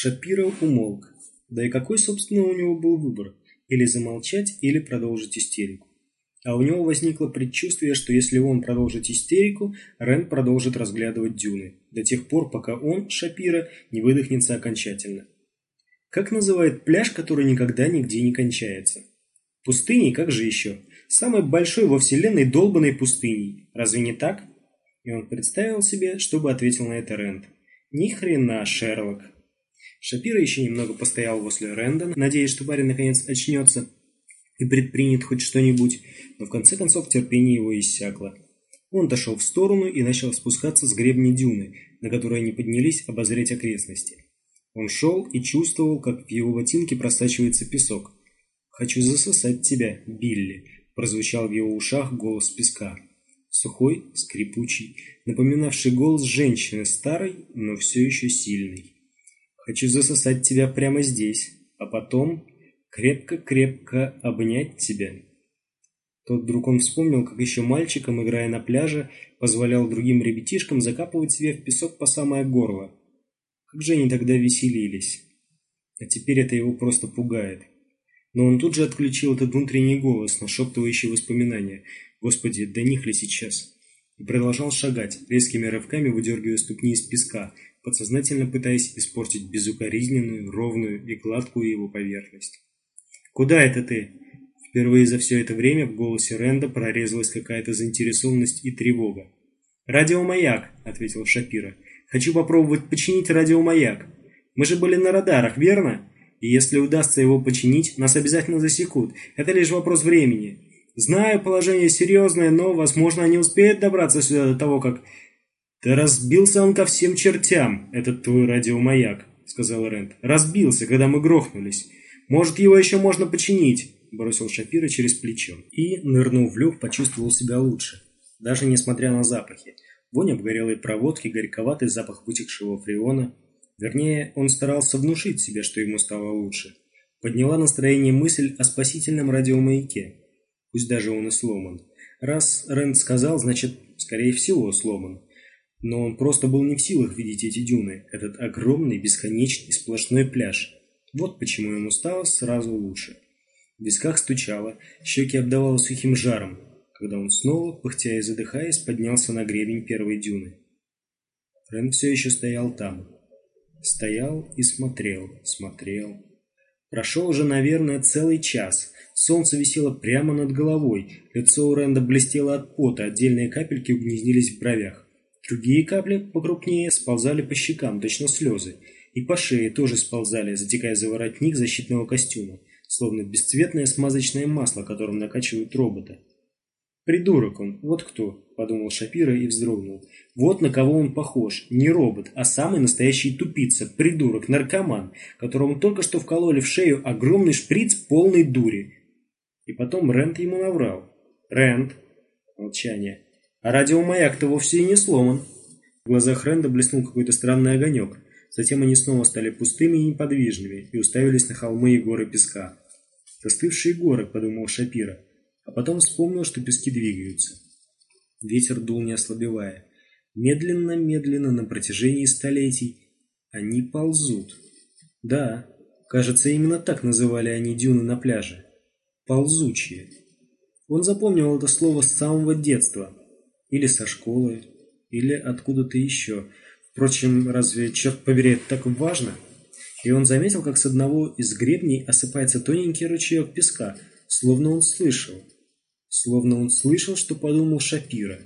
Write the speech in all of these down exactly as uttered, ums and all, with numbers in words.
Шапиро умолк. Да и какой, собственно, у него был выбор? Или замолчать, или продолжить истерику. А у него возникло предчувствие, что если он продолжит истерику, Рэнд продолжит разглядывать дюны, до тех пор, пока он, Шапиро, не выдохнется окончательно. Как называют пляж, который никогда нигде не кончается? Пустыней, как же еще? Самой большой во вселенной долбанной пустыней. Разве не так? И он представил себе, чтобы ответил на это Рэнд. Ни хрена, Шерлок. Шапиро еще немного постоял возле Рэнда, надеясь, что парень наконец очнется и предпринят хоть что-нибудь, но в конце концов терпение его иссякло. Он отошел в сторону и начал спускаться с гребня дюны, на которой они поднялись обозреть окрестности. Он шел и чувствовал, как в его ботинке просачивается песок. «Хочу засосать тебя, Билли», – прозвучал в его ушах голос песка. Сухой, скрипучий, напоминавший голос женщины, старой, но все еще сильной. «Хочу засосать тебя прямо здесь, а потом крепко-крепко обнять тебя». Тут вдруг он вспомнил, как еще мальчиком, играя на пляже, позволял другим ребятишкам закапывать себе в песок по самое горло. Как же они тогда веселились. А теперь это его просто пугает. Но он тут же отключил этот внутренний голос, нашептывающий воспоминания. Господи, до них ли сейчас? И продолжал шагать, резкими рывками выдергивая ступни из песка, подсознательно пытаясь испортить безукоризненную, ровную и гладкую его поверхность. «Куда это ты?» Впервые за все это время в голосе Рэнда прорезалась какая-то заинтересованность и тревога. «Радиомаяк», — ответил Шапиро. «Хочу попробовать починить радиомаяк. Мы же были на радарах, верно? И если удастся его починить, нас обязательно засекут. Это лишь вопрос времени. Знаю, положение серьезное, но, возможно, они успеют добраться сюда до того, как...» «Да разбился он ко всем чертям, этот твой радиомаяк», — сказал Рэнд. «Разбился, когда мы грохнулись. Может, его еще можно починить», — бросил Шапиро через плечо. И, нырнув в люк, почувствовал себя лучше, даже несмотря на запахи. Вонь обгорелой проводки, горьковатый запах вытекшего фреона. Вернее, он старался внушить себе, что ему стало лучше. Подняла настроение мысль о спасительном радиомаяке. Пусть даже он и сломан. Раз Рэнд сказал, значит, скорее всего, сломан. Но он просто был не в силах видеть эти дюны, этот огромный, бесконечный, сплошной пляж. Вот почему ему стало сразу лучше. В висках стучало, щеки обдавало сухим жаром, когда он снова, пыхтя и задыхаясь, поднялся на гребень первой дюны. Рэнд все еще стоял там. Стоял и смотрел, смотрел. Прошел уже, наверное, целый час. Солнце висело прямо над головой, лицо у Рэнда блестело от пота, отдельные капельки угнездились в бровях. Другие капли, покрупнее, сползали по щекам, точно слезы, и по шее тоже сползали, затекая за воротник защитного костюма, словно бесцветное смазочное масло, которым накачивают робота. «Придурок он, вот кто», — подумал Шапиро и вздрогнул. «Вот на кого он похож. Не робот, а самый настоящий тупица, придурок, наркоман, которому только что вкололи в шею огромный шприц полной дури». И потом Рэнд ему наврал. «Рэнд». Молчание. «А радиомаяк-то вовсе и не сломан». В глазах Рэнда блеснул какой-то странный огонек. Затем они снова стали пустыми и неподвижными и уставились на холмы и горы песка. «Застывшие горы», — подумал Шапиро. А потом вспомнил, что пески двигаются. Ветер дул не ослабевая. Медленно-медленно на протяжении столетий они ползут. Да, кажется, именно так называли они дюны на пляже. Ползучие. Он запомнил это слово с самого детства. Или со школы, или откуда-то еще. Впрочем, разве, черт побери, это так важно? И он заметил, как с одного из гребней осыпается тоненький ручеек песка, словно он слышал. Словно он слышал, что подумал Шапиро.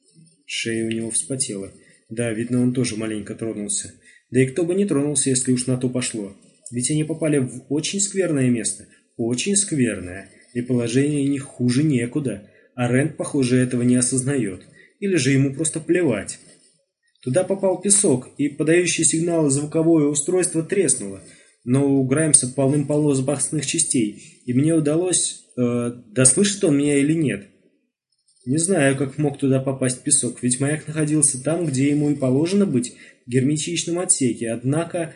Шея у него вспотела. Да, видно, он тоже маленько тронулся. Да и кто бы не тронулся, если уж на то пошло. Ведь они попали в очень скверное место. Очень скверное. И положение у них хуже некуда. А Рэнд, похоже, этого не осознает. Или же ему просто плевать. Туда попал песок, и подающее сигналы звуковое устройство треснуло. Но у Граймса полным-полно запасных частей, и мне удалось... Э, да слышит он меня или нет? Не знаю, как мог туда попасть песок, ведь маяк находился там, где ему и положено быть, в герметичном отсеке, однако...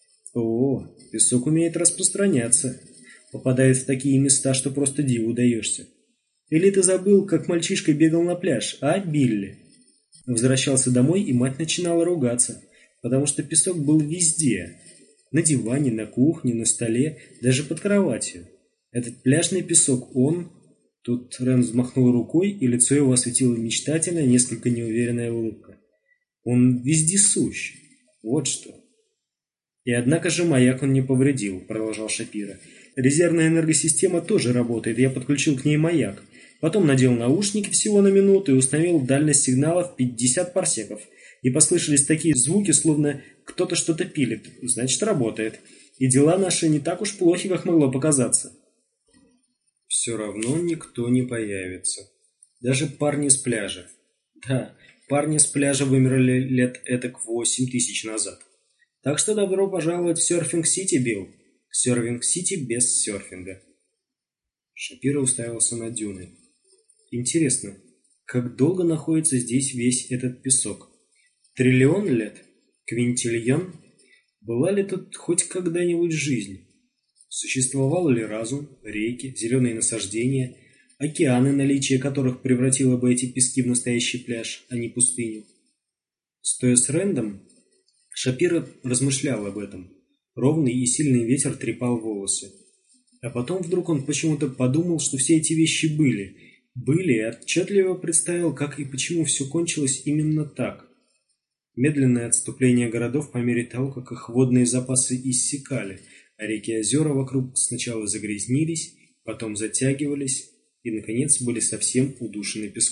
О, песок умеет распространяться. Попадает в такие места, что просто диву даешься. Или ты забыл, как мальчишка бегал на пляж, а, Билли? Возвращался домой, и мать начинала ругаться, потому что песок был везде. На диване, на кухне, на столе, даже под кроватью. Этот пляжный песок, он... Тут Рен взмахнул рукой, и лицо его осветила мечтательная, несколько неуверенная улыбка. Он вездесущ. Вот что. И однако же маяк он не повредил, продолжал Шапира. Резервная энергосистема тоже работает, я подключил к ней маяк. Потом надел наушники всего на минуту и установил дальность сигнала в пятьдесят парсеков. И послышались такие звуки, словно кто-то что-то пилит. Значит, работает. И дела наши не так уж плохи, как могло показаться. Все равно никто не появится. Даже парни с пляжа. Да, парни с пляжа вымерли лет этак восемь тысяч назад. Так что добро пожаловать в Серфинг-Сити, Билл. Серфинг-Сити без серфинга. Шапиро уставился на дюны. Интересно, как долго находится здесь весь этот песок? Триллион лет? Квинтильон? Была ли тут хоть когда-нибудь жизнь? Существовал ли разум, реки, зеленые насаждения, океаны, наличие которых превратило бы эти пески в настоящий пляж, а не пустыню? Стоя с Рэндом, Шапиро размышлял об этом. Ровный и сильный ветер трепал волосы. А потом вдруг он почему-то подумал, что все эти вещи были. Были, и отчетливо представил, как и почему все кончилось именно так. Медленное отступление городов по мере того, как их водные запасы иссякали, а реки и озера вокруг сначала загрязнились, потом затягивались и, наконец, были совсем удушены песком.